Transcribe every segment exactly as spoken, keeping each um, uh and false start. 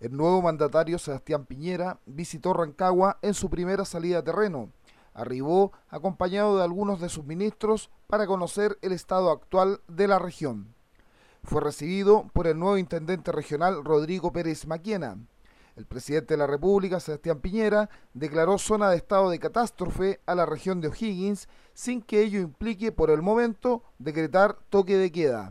El nuevo mandatario Sebastián Piñera visitó Rancagua en su primera salida a terreno. Arribó acompañado de algunos de sus ministros para conocer el estado actual de la región. Fue recibido por el nuevo intendente regional Rodrigo Pérez Maquena. El presidente de la República, Sebastián Piñera, declaró zona de estado de catástrofe a la región de O'Higgins sin que ello implique por el momento decretar toque de queda.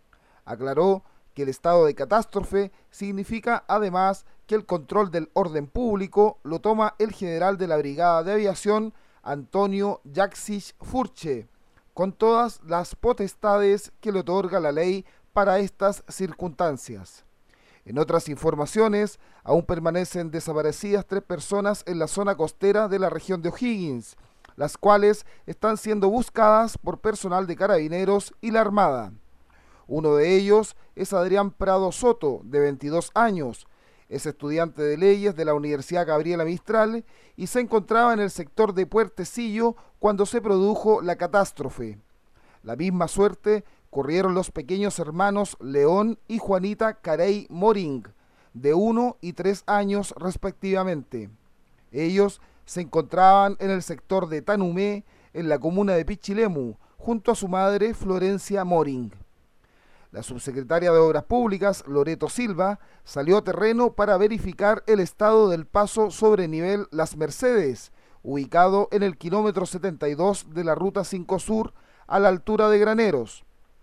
Aclaró que el estado de catástrofe significa además que el control del orden público lo toma el general de la Brigada de Aviación, Antonio Yaxich Furche, con todas las potestades que le otorga la ley para estas circunstancias. En otras informaciones, aún permanecen desaparecidas tres personas en la zona costera de la región de O'Higgins, las cuales están siendo buscadas por personal de Carabineros y la Armada. Uno de ellos es Adrián Prado Soto, de veintidós años. Es estudiante de leyes de la Universidad Gabriela Mistral y se encontraba en el sector de Puertecillo cuando se produjo la catástrofe. La misma suerte corrieron los pequeños hermanos León y Juanita Carey Moring, de uno y tres años respectivamente. Ellos se encontraban en el sector de Tanumé, en la comuna de Pichilemu, junto a su madre Florencia Moring. La subsecretaria de Obras Públicas, Loreto Silva, salió a terreno para verificar el estado del paso sobre nivel Las Mercedes, ubicado en el kilómetro setenta y dos de la Ruta cinco Sur, a la altura de Graneros.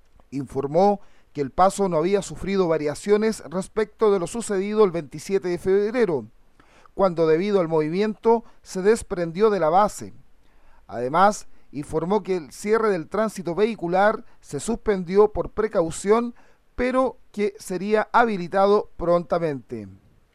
Informó que el paso no había sufrido variaciones respecto de lo sucedido el veintisiete de febrero, cuando debido al movimiento se desprendió de la base. Además, informó que el cierre del tránsito vehicular se suspendió por precaución, pero que sería habilitado prontamente.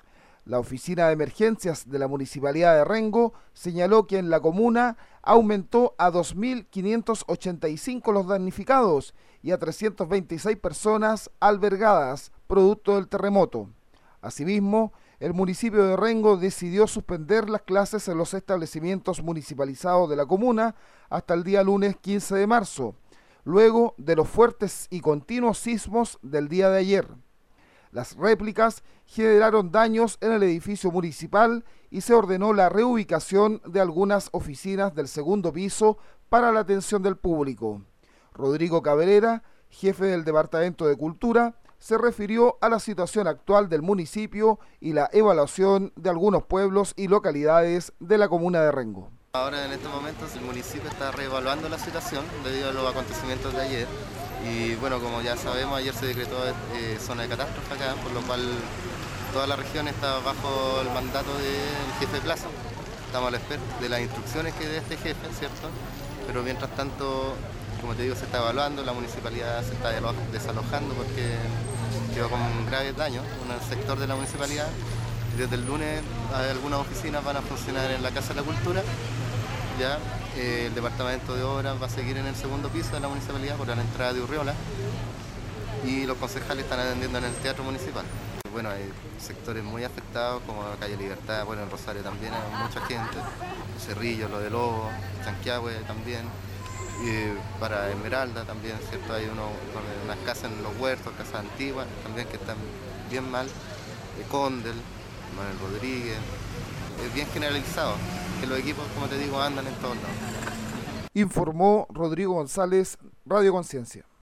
La Oficina de Emergencias de la Municipalidad de Rengo señaló que en la comuna aumentó a dos mil quinientos ochenta y cinco los damnificados y a trescientas veintiséis personas albergadas producto del terremoto. Asimismo, el municipio de Rengo decidió suspender las clases en los establecimientos municipalizados de la comuna hasta el día lunes quince de marzo, luego de los fuertes y continuos sismos del día de ayer. Las réplicas generaron daños en el edificio municipal y se ordenó la reubicación de algunas oficinas del segundo piso para la atención del público. Rodrigo Cabrera, jefe del Departamento de Cultura, se refirió a la situación actual del municipio y la evaluación de algunos pueblos y localidades de la comuna de Rengo. Ahora en estos momentos el municipio está reevaluando la situación debido a los acontecimientos de ayer. Y bueno, como ya sabemos, ayer se decretó eh, zona de catástrofe acá, por lo cual toda la región está bajo el mandato del jefe de plaza. Estamos a la espera de las instrucciones que dé este jefe, ¿cierto? Pero mientras tanto, como te digo, se está evaluando, la municipalidad se está desalojando porque quedó con graves daños en el sector de la municipalidad. Desde el lunes algunas oficinas van a funcionar en la Casa de la Cultura. Ya, eh, el departamento de obras va a seguir en el segundo piso de la municipalidad por la entrada de Urriola y los concejales están atendiendo en el teatro municipal. Bueno, hay sectores muy afectados como la calle Libertad, bueno, en Rosario también hay mucha gente, Cerrillo, Lo de Lobo, Chanquiahue también, y para Esmeralda también, ¿cierto? Hay uno, unas casas en los huertos, casas antiguas también que están bien mal, de Condel, Manuel Rodríguez, es bien generalizado, que los equipos, como te digo, andan en todos lados. Informó Rodrigo González, Radio Conciencia.